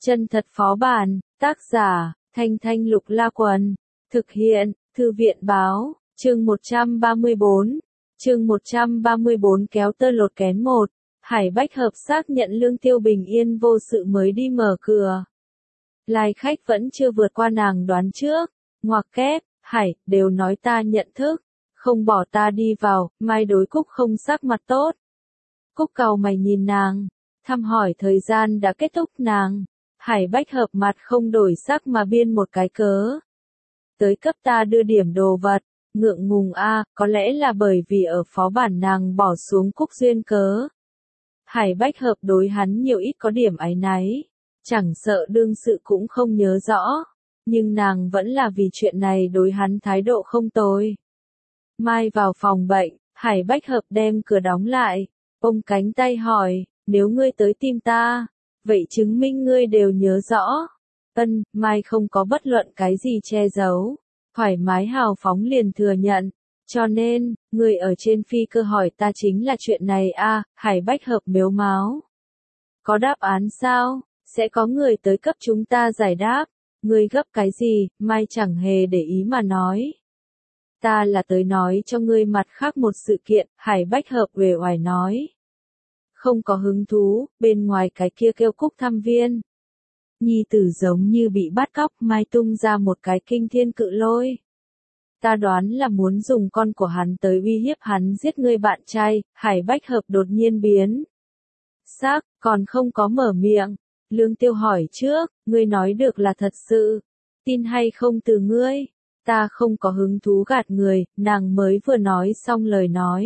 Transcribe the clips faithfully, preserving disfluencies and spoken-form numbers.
Chân thật phó bản, tác giả, Thanh Thanh Lục La Quần, thực hiện, Thư viện báo, chương một trăm ba mươi bốn, chương một trăm ba mươi bốn kéo tơ lột kén một, Hải Bách Hợp xác nhận Lương Tiêu bình yên vô sự mới đi mở cửa. Lai khách vẫn chưa vượt qua nàng đoán trước, ngoặc kép, Hải, đều nói ta nhận thức, không bỏ ta đi vào, mai đối Cúc không sắc mặt tốt. Cúc cau mày nhìn nàng, thăm hỏi thời gian đã kết thúc nàng. Hải Bách Hợp mặt không đổi sắc mà biên một cái cớ. Tới cấp ta đưa điểm đồ vật, ngượng ngùng a, có lẽ là bởi vì ở phó bản nàng bỏ xuống Cúc duyên cớ. Hải Bách Hợp đối hắn nhiều ít có điểm áy náy, chẳng sợ đương sự cũng không nhớ rõ, nhưng nàng vẫn là vì chuyện này đối hắn thái độ không tồi. Mai vào phòng bệnh, Hải Bách Hợp đem cửa đóng lại, ôm cánh tay hỏi, nếu ngươi tới tìm ta, vậy chứng minh ngươi đều nhớ rõ. Ân, Mai không có bất luận cái gì che giấu, thoải mái hào phóng liền thừa nhận. Cho nên, ngươi ở trên phi cơ hỏi ta chính là chuyện này a, à, Hải Bách Hợp mếu máo. Có đáp án sao? Sẽ có người tới cấp chúng ta giải đáp. Ngươi gấp cái gì? Mai chẳng hề để ý mà nói. Ta là tới nói cho ngươi mặt khác một sự kiện, Hải Bách Hợp uể oải nói. Không có hứng thú, bên ngoài cái kia kêu Cúc thăm viên. Nhi tử giống như bị bắt cóc, Mai tung ra một cái kinh thiên cự lôi. Ta đoán là muốn dùng con của hắn tới uy hiếp hắn giết ngươi bạn trai, Hải Bách Hợp đột nhiên biến. Sắc, còn không có mở miệng. Lương Tiêu hỏi trước, ngươi nói được là thật sự. Tin hay không từ ngươi? Ta không có hứng thú gạt người, nàng mới vừa nói xong lời nói.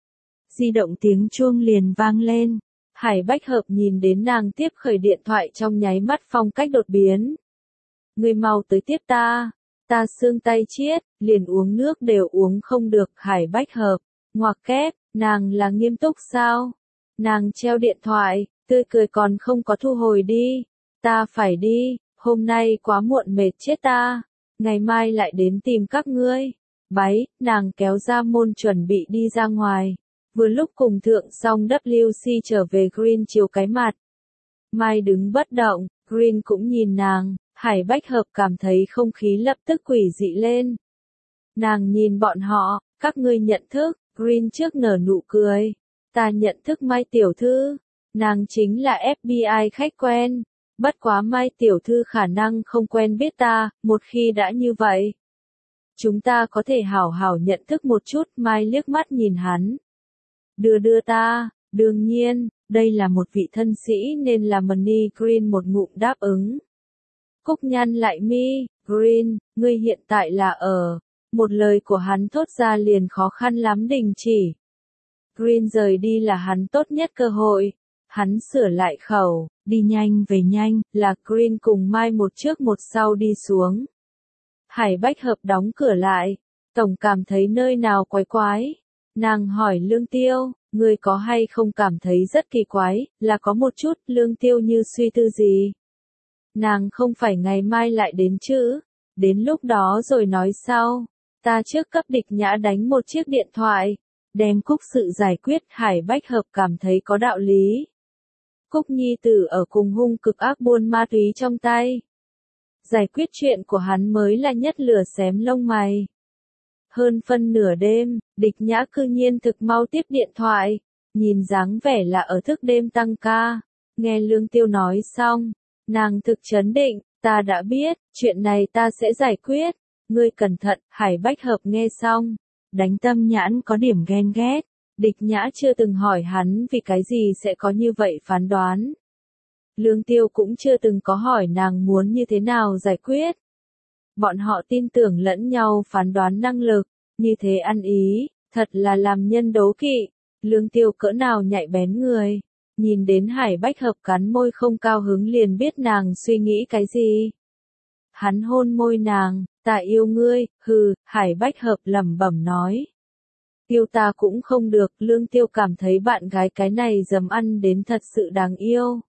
Di động tiếng chuông liền vang lên. Hải Bách Hợp nhìn đến nàng tiếp khởi điện thoại trong nháy mắt phong cách đột biến. Ngươi mau tới tiếp ta. Ta xương tay chiết, liền uống nước đều uống không được. Hải Bách Hợp, ngoặc kép, nàng là nghiêm túc sao? Nàng treo điện thoại, tươi cười còn không có thu hồi đi. Ta phải đi, hôm nay quá muộn mệt chết ta. Ngày mai lại đến tìm các ngươi. Bái, nàng kéo ra môn chuẩn bị đi ra ngoài. Vừa lúc cùng thượng xong W C trở về Green chiều cái mặt. Mai đứng bất động, Green cũng nhìn nàng, Hải Bách Hợp cảm thấy không khí lập tức quỷ dị lên. Nàng nhìn bọn họ, các ngươi nhận thức, Green trước nở nụ cười. Ta nhận thức Mai tiểu thư, nàng chính là F B I khách quen. Bất quá Mai tiểu thư khả năng không quen biết ta, một khi đã như vậy. Chúng ta có thể hảo hảo nhận thức một chút, Mai liếc mắt nhìn hắn. Đưa đưa ta, đương nhiên, đây là một vị thân sĩ nên là Money Green một ngụm đáp ứng. Cúc nhăn lại mi, Green, ngươi hiện tại là ở. Một lời của hắn thốt ra liền khó khăn lắm đình chỉ. Green rời đi là hắn tốt nhất cơ hội. Hắn sửa lại khẩu, đi nhanh về nhanh, là Green cùng Mai một trước một sau đi xuống. Hải Bách Hợp đóng cửa lại, tổng cảm thấy nơi nào quái quái. Nàng hỏi Lương Tiêu, ngươi có hay không cảm thấy rất kỳ quái, là có một chút. Lương Tiêu như suy tư gì. Nàng không phải ngày mai lại đến chứ, đến lúc đó rồi nói sau. Ta trước cấp Địch Nhã đánh một chiếc điện thoại, đem Cúc sự giải quyết. Hải Bách Hợp cảm thấy có đạo lý. Cúc nhi tử ở cùng hung cực ác buôn ma túy trong tay. Giải quyết chuyện của hắn mới là nhất lửa xém lông mày. Hơn phân nửa đêm, Địch Nhã cư nhiên thực mau tiếp điện thoại, nhìn dáng vẻ là ở thức đêm tăng ca. Nghe Lương Tiêu nói xong, nàng thực chấn định, ta đã biết, chuyện này ta sẽ giải quyết. Ngươi cẩn thận. Hải Bách Hợp nghe xong, đánh tâm nhãn có điểm ghen ghét. Địch Nhã chưa từng hỏi hắn vì cái gì sẽ có như vậy phán đoán. Lương Tiêu cũng chưa từng có hỏi nàng muốn như thế nào giải quyết. Bọn họ tin tưởng lẫn nhau phán đoán năng lực, như thế ăn ý, thật là làm nhân đố kỵ. Lương Tiêu cỡ nào nhạy bén người, nhìn đến Hải Bách Hợp cắn môi không cao hứng liền biết nàng suy nghĩ cái gì. Hắn hôn môi nàng, ta yêu ngươi, hừ, Hải Bách Hợp lẩm bẩm nói. Yêu ta cũng không được, Lương Tiêu cảm thấy bạn gái cái này dầm ăn đến thật sự đáng yêu.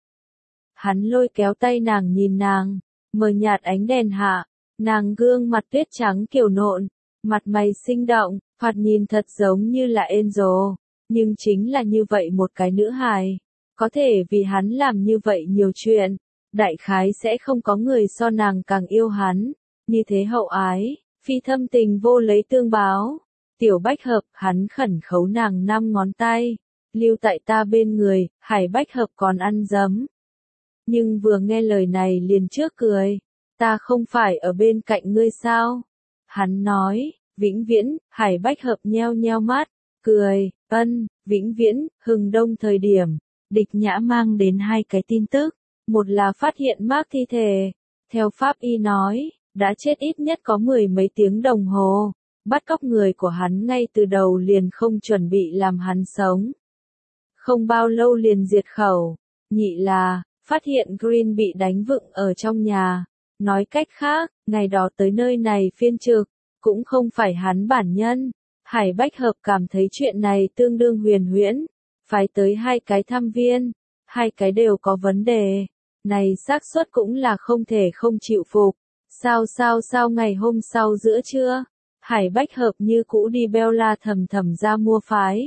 Hắn lôi kéo tay nàng nhìn nàng, mờ nhạt ánh đèn hạ, nàng gương mặt tuyết trắng kiều nộn, mặt mày sinh động, thoạt nhìn thật giống như là Angel, nhưng chính là như vậy một cái nữ hài, có thể vì hắn làm như vậy nhiều chuyện, đại khái sẽ không có người so nàng càng yêu hắn, như thế hậu ái, phi thâm tình vô lấy tương báo. Tiểu Bách Hợp, hắn khẩn khấu nàng năm ngón tay, lưu tại ta bên người, Hải Bách Hợp còn ăn dấm. Nhưng vừa nghe lời này liền trước cười, ta không phải ở bên cạnh ngươi sao? Hắn nói, vĩnh viễn, Hải Bách Hợp nheo nheo mắt, cười, ân, vĩnh viễn, hừng đông thời điểm, Địch Nhã mang đến hai cái tin tức, một là phát hiện Mark thi thể, theo pháp y nói, đã chết ít nhất có mười mấy tiếng đồng hồ, bắt cóc người của hắn ngay từ đầu liền không chuẩn bị làm hắn sống. Không bao lâu liền diệt khẩu, nhị là, phát hiện Green bị đánh vựng ở trong nhà, nói cách khác, ngày đó tới nơi này phiên trực, cũng không phải hắn bản nhân. Hải Bách Hợp cảm thấy chuyện này tương đương huyền huyễn, phải tới hai cái thăm viên, hai cái đều có vấn đề, này xác suất cũng là không thể không chịu phục. Sao sao sao ngày hôm sau giữa trưa, Hải Bách Hợp như cũ đi Bella thầm thầm ra mua phái.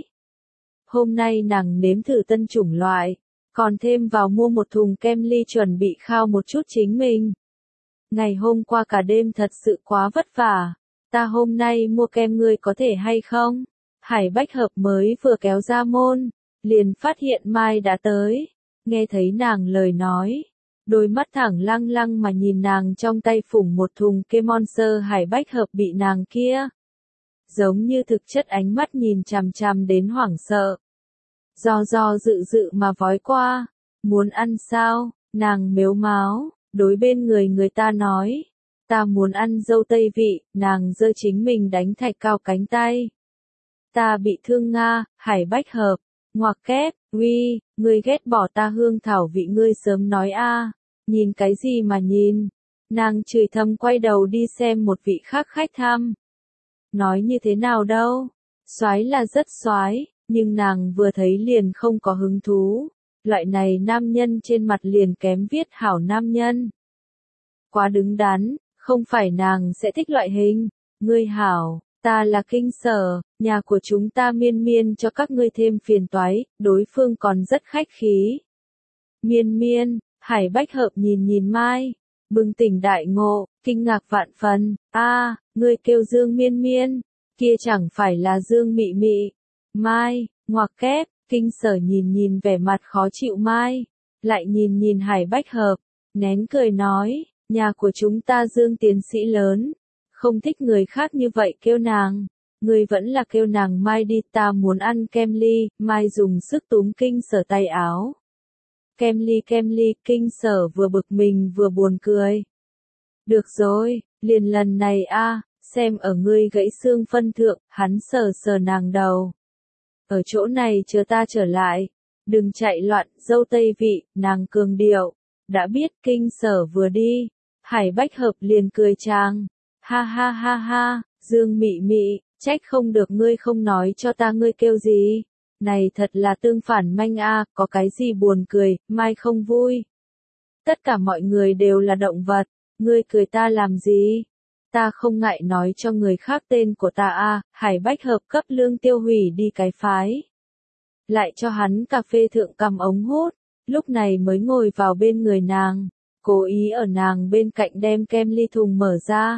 Hôm nay nàng nếm thử tân chủng loại, còn thêm vào mua một thùng kem ly chuẩn bị khao một chút chính mình. Ngày hôm qua cả đêm thật sự quá vất vả, ta hôm nay mua kem ngươi có thể hay không? Hải Bách Hợp mới vừa kéo ra môn, liền phát hiện Mai đã tới, nghe thấy nàng lời nói. Đôi mắt thẳng lăng lăng mà nhìn nàng trong tay phủng một thùng kem Monster. Hải Bách Hợp bị nàng kia giống như thực chất ánh mắt nhìn chằm chằm đến hoảng sợ. Do do dự dự mà vói qua, muốn ăn sao, nàng mếu máo, đối bên người người ta nói, ta muốn ăn dâu tây vị, nàng giơ chính mình đánh thạch cao cánh tay. Ta bị thương Nga, Hải Bách Hợp, ngoặc kép, uy, ngươi ghét bỏ ta hương thảo vị ngươi sớm nói a, nhìn cái gì mà nhìn, nàng chửi thầm quay đầu đi xem một vị khác khách thăm. Nói như thế nào đâu, soái là rất soái, nhưng nàng vừa thấy liền không có hứng thú, loại này nam nhân trên mặt liền kém viết hảo nam nhân. Quá đứng đắn, không phải nàng sẽ thích loại hình, ngươi hảo, ta là Kinh Sở, nhà của chúng ta miên miên cho các ngươi thêm phiền toái, đối phương còn rất khách khí. Miên miên, Hải Bách Hợp nhìn nhìn Mai, bừng tỉnh đại ngộ, kinh ngạc vạn phần, a, ngươi kêu Dương Miên Miên, kia chẳng phải là Dương Mị Mị. Mai, ngoặc kép, Kinh Sở nhìn nhìn vẻ mặt khó chịu Mai, lại nhìn nhìn Hải Bách Hợp, nén cười nói, nhà của chúng ta Dương tiến sĩ lớn, không thích người khác như vậy kêu nàng, người vẫn là kêu nàng Mai đi, ta muốn ăn kem ly. Mai dùng sức túm Kinh Sở tay áo. Kem ly kem ly, Kinh Sở vừa bực mình vừa buồn cười. Được rồi, liền lần này a, xem ở ngươi gãy xương phân thượng, hắn sờ sờ nàng đầu. Ở chỗ này chờ ta trở lại, đừng chạy loạn, dâu tây vị, nàng cường điệu. Đã biết. Kinh Sở vừa đi, Hải Bách Hợp liền cười chàng. Ha ha ha ha, Dương Mị Mị, trách không được ngươi không nói cho ta ngươi kêu gì. Này thật là tương phản manh a, có cái gì buồn cười, Mai không vui. Tất cả mọi người đều là động vật, ngươi cười ta làm gì? Ta không ngại nói cho người khác tên của ta a. Hải Bách Hợp cấp Lương Tiêu Hủy đi cái phái. Lại cho hắn cà phê thượng cầm ống hút, lúc này mới ngồi vào bên người nàng, cố ý ở nàng bên cạnh đem kem ly thùng mở ra.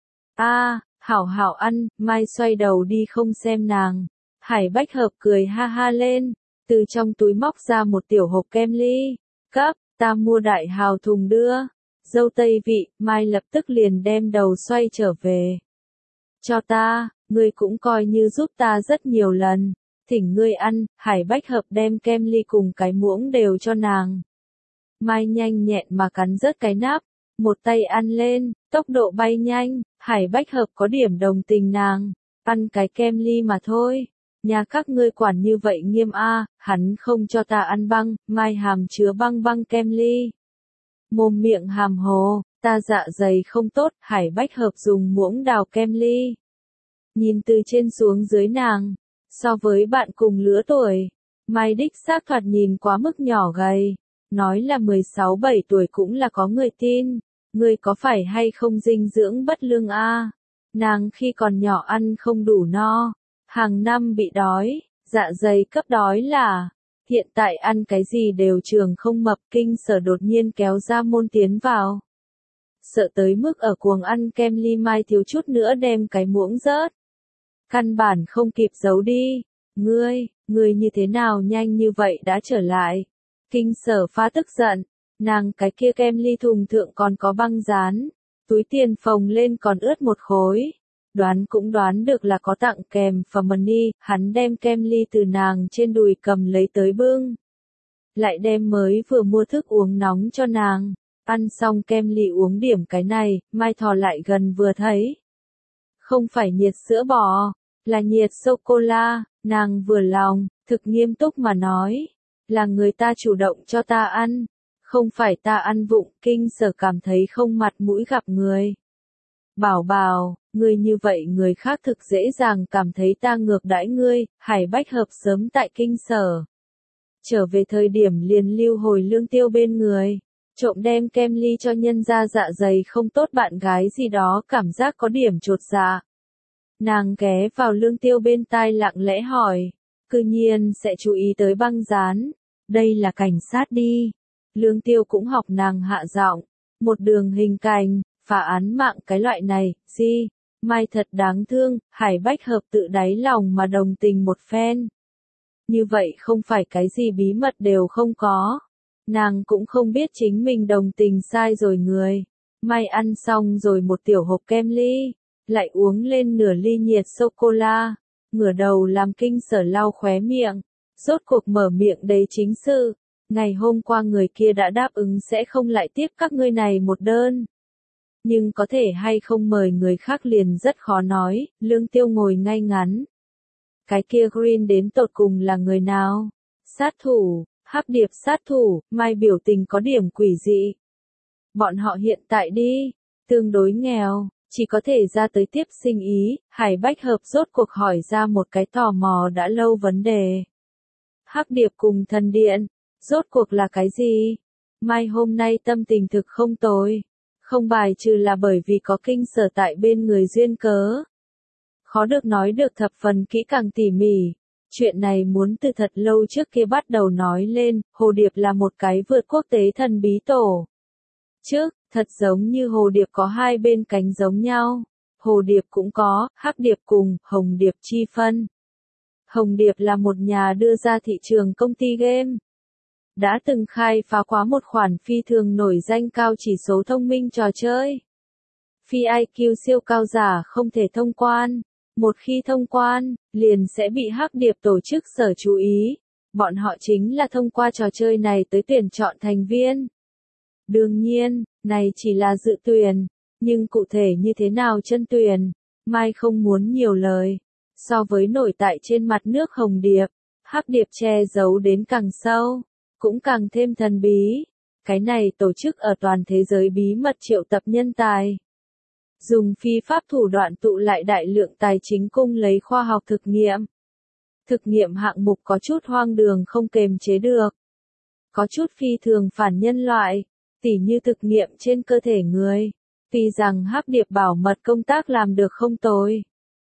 A, hảo hảo ăn, Mai xoay đầu đi không xem nàng. Hải Bách Hợp cười ha ha lên, từ trong túi móc ra một tiểu hộp kem ly, cấp, ta mua đại hào thùng đưa. Dâu tây vị, Mai lập tức liền đem đầu xoay trở về. Cho ta, ngươi cũng coi như giúp ta rất nhiều lần, thỉnh ngươi ăn. Hải Bách Hợp đem kem ly cùng cái muỗng đều cho nàng. Mai nhanh nhẹn mà cắn rớt cái nắp, một tay ăn lên, tốc độ bay nhanh. Hải Bách Hợp có điểm đồng tình nàng, ăn cái kem ly mà thôi. Nhà các ngươi quản như vậy nghiêm a, hắn không cho ta ăn băng. Mai hàm chứa băng băng kem ly. Mồm miệng hàm hồ, ta dạ dày không tốt. Hải Bách Hợp dùng muỗng đào kem ly. Nhìn từ trên xuống dưới nàng, so với bạn cùng lứa tuổi, Mai đích xác thoạt nhìn quá mức nhỏ gầy. Nói là mười sáu bảy tuổi cũng là có người tin. Ngươi có phải hay không dinh dưỡng bất lương a? Nàng khi còn nhỏ ăn không đủ no, hàng năm bị đói, dạ dày cấp đói là, Hiện tại ăn cái gì đều trường không mập, kinh sở đột nhiên kéo ra môn tiến vào. Sợ tới mức ở cuồng ăn kem ly mai thiếu chút nữa đem cái muỗng rớt. Căn bản không kịp giấu đi. Ngươi, ngươi như thế nào nhanh như vậy đã trở lại. Kinh sở pha tức giận. Nàng cái kia kem ly thùng thượng còn có băng dán. Túi tiền phồng lên còn ướt một khối. Đoán cũng đoán được là có tặng kèm phẩm money, hắn đem kem ly từ nàng trên đùi cầm lấy tới bưng. Lại đem mới vừa mua thức uống nóng cho nàng. Ăn xong kem ly uống điểm cái này, Mai thò lại gần vừa thấy. Không phải nhiệt sữa bò, là nhiệt sô-cô-la, nàng vừa lòng, thực nghiêm túc mà nói. Là người ta chủ động cho ta ăn, không phải ta ăn vụng, kinh sở cảm thấy không mặt mũi gặp người. Bảo bảo, ngươi như vậy người khác thực dễ dàng cảm thấy ta ngược đãi ngươi, Hải Bách Hợp sớm tại kinh sở. Trở về thời điểm liền lưu hồi Lương Tiêu bên người, trộm đem kem ly cho nhân ra dạ dày không tốt bạn gái gì đó cảm giác có điểm chột dạ. Nàng ghé vào Lương Tiêu bên tai lặng lẽ hỏi, cư nhiên sẽ chú ý tới băng dán, đây là cảnh sát đi. Lương Tiêu cũng học nàng hạ giọng, một đường hình cành, phá án mạng cái loại này, gì, Mai thật đáng thương, Hải Bách Hợp tự đáy lòng mà đồng tình một phen. Như vậy không phải cái gì bí mật đều không có. Nàng cũng không biết chính mình đồng tình sai rồi người. Mai ăn xong rồi một tiểu hộp kem ly, lại uống lên nửa ly nhiệt sô-cô-la, ngửa đầu làm kinh sở lau khóe miệng, rốt cuộc mở miệng đầy chính sự. Ngày hôm qua người kia đã đáp ứng sẽ không lại tiếp các ngươi này một đơn. Nhưng có thể hay không mời người khác liền rất khó nói, Lương Tiêu ngồi ngay ngắn. Cái kia Green đến tột cùng là người nào? Sát thủ, Hắc Điệp sát thủ, Mai biểu tình có điểm quỷ dị. Bọn họ hiện tại đi, tương đối nghèo, chỉ có thể ra tới tiếp sinh ý, Hải Bách Hợp rốt cuộc hỏi ra một cái tò mò đã lâu vấn đề. Hắc Điệp cùng thần điện, rốt cuộc là cái gì? Mai hôm nay tâm tình thực không tồi. Không bài trừ là bởi vì có kinh sở tại bên người duyên cớ. Khó được nói được thập phần kỹ càng tỉ mỉ. Chuyện này muốn từ thật lâu trước kia bắt đầu nói lên, Hồ Điệp là một cái vượt quốc tế thần bí tổ. Trước, thật giống như Hồ Điệp có hai bên cánh giống nhau. Hồ Điệp cũng có, Hắc Điệp cùng, Hồng Điệp chi phân. Hồng Điệp là một nhà đưa ra thị trường công ty game. Đã từng khai phá quá một khoản phi thường nổi danh cao chỉ số thông minh trò chơi. Phi i kiu siêu cao giả không thể thông quan. Một khi thông quan, liền sẽ bị Hắc Điệp tổ chức sở chú ý. Bọn họ chính là thông qua trò chơi này tới tuyển chọn thành viên. Đương nhiên, này chỉ là dự tuyển. Nhưng cụ thể như thế nào chân tuyển, Mai không muốn nhiều lời. So với nổi tại trên mặt nước Hồng Điệp, Hắc Điệp che giấu đến càng sâu, cũng càng thêm thần bí. Cái này tổ chức ở toàn thế giới bí mật triệu tập nhân tài. Dùng phi pháp thủ đoạn tụ lại đại lượng tài chính cung lấy khoa học thực nghiệm. Thực nghiệm hạng mục có chút hoang đường không kềm chế được. Có chút phi thường phản nhân loại, tỉ như thực nghiệm trên cơ thể người. Tuy rằng Hắc Điệp bảo mật công tác làm được không tồi.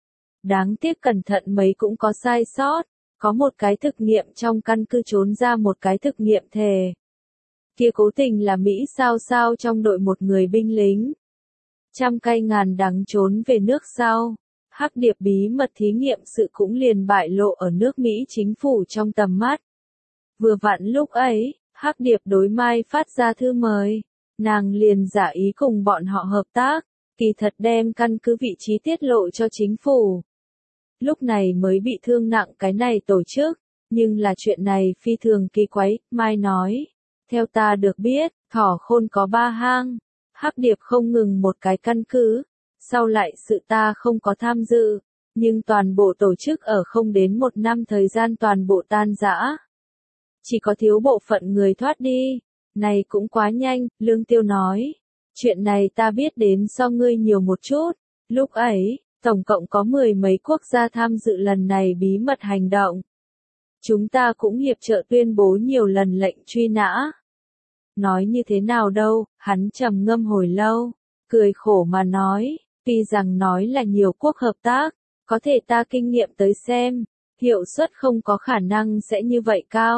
Đáng tiếc cẩn thận mấy cũng có sai sót. Có một cái thực nghiệm trong căn cứ trốn ra một cái thực nghiệm thể. Kia cố tình là Mỹ sao sao trong đội một người binh lính. Trăm cây ngàn đắng trốn về nước sau. Hắc Điệp bí mật thí nghiệm sự cũng liền bại lộ ở nước Mỹ chính phủ trong tầm mắt. Vừa vặn lúc ấy, Hắc Điệp đối Mai phát ra thư mời. Nàng liền giả ý cùng bọn họ hợp tác, kỳ thật đem căn cứ vị trí tiết lộ cho chính phủ. Lúc này mới bị thương nặng cái này tổ chức, nhưng là chuyện này phi thường kỳ quái, Mai nói. Theo ta được biết, thỏ khôn có ba hang, Hắc Điệp không ngừng một cái căn cứ, sau lại sự ta không có tham dự, nhưng toàn bộ tổ chức ở không đến một năm thời gian toàn bộ tan rã. Chỉ có thiếu bộ phận người thoát đi, này cũng quá nhanh, Lương Tiêu nói. Chuyện này ta biết đến so ngươi nhiều một chút, lúc ấy. Tổng cộng có mười mấy quốc gia tham dự lần này bí mật hành động. Chúng ta cũng hiệp trợ tuyên bố nhiều lần lệnh truy nã. Nói như thế nào đâu, hắn trầm ngâm hồi lâu, cười khổ mà nói, tuy rằng nói là nhiều quốc hợp tác, có thể ta kinh nghiệm tới xem, hiệu suất không có khả năng sẽ như vậy cao.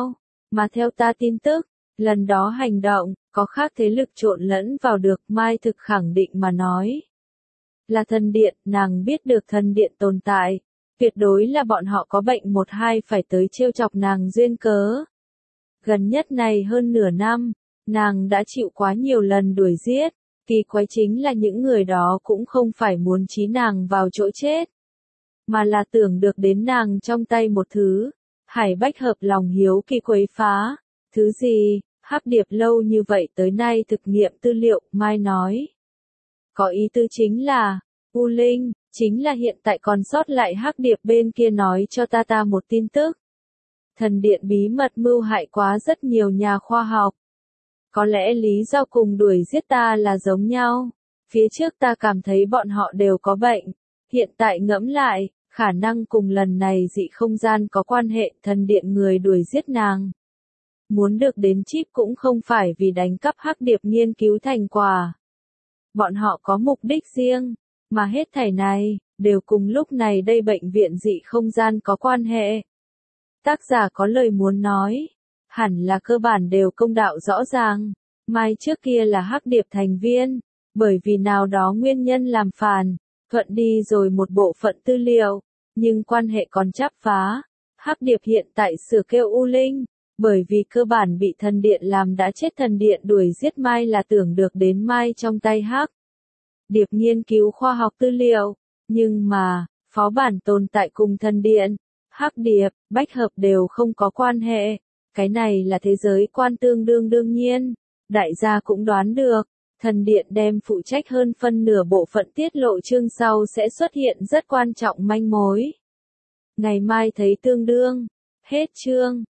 Mà theo ta tin tức, lần đó hành động, có khác thế lực trộn lẫn vào được, Mai thực khẳng định mà nói. Là thần điện, nàng biết được thần điện tồn tại. Tuyệt đối là bọn họ có bệnh một hai phải tới trêu chọc nàng duyên cớ. Gần nhất này hơn nửa năm, nàng đã chịu quá nhiều lần đuổi giết. Kỳ quái chính là những người đó cũng không phải muốn trí nàng vào chỗ chết, mà là tưởng được đến nàng trong tay một thứ. Hải Bách hợp lòng hiếu kỳ quấy phá. Thứ gì? Hắc Điệp lâu như vậy tới nay thực nghiệm tư liệu, Mai nói. Có ý tư chính là, U Linh, chính là hiện tại còn sót lại Hắc Điệp bên kia nói cho ta ta một tin tức. Thần điện bí mật mưu hại quá rất nhiều nhà khoa học. Có lẽ lý do cùng đuổi giết ta là giống nhau. Phía trước ta cảm thấy bọn họ đều có bệnh. Hiện tại ngẫm lại, khả năng cùng lần này dị không gian có quan hệ, thần điện người đuổi giết nàng. Muốn được đến chip cũng không phải vì đánh cắp Hắc Điệp nghiên cứu thành quả. Bọn họ có mục đích riêng, mà hết thảy này, đều cùng lúc này đây bệnh viện dị không gian có quan hệ. Tác giả có lời muốn nói, hẳn là cơ bản đều công đạo rõ ràng. Mai trước kia là Hắc Điệp thành viên, bởi vì nào đó nguyên nhân làm phản, thuận đi rồi một bộ phận tư liệu, nhưng quan hệ còn chắp phá. Hắc Điệp hiện tại sửa kêu U Linh, bởi vì cơ bản bị thần điện làm đã chết, thần điện đuổi giết Mai là tưởng được đến Mai trong tay Hắc Điệp nghiên cứu khoa học tư liệu, nhưng mà, phó bản tồn tại cùng thần điện, Hắc Điệp, Bách hợp đều không có quan hệ. Cái này là thế giới quan tương đương đương nhiên. Đại gia cũng đoán được, thần điện đem phụ trách hơn phân nửa bộ phận tiết lộ, chương sau sẽ xuất hiện rất quan trọng manh mối. Ngày mai thấy tương đương. Hết chương.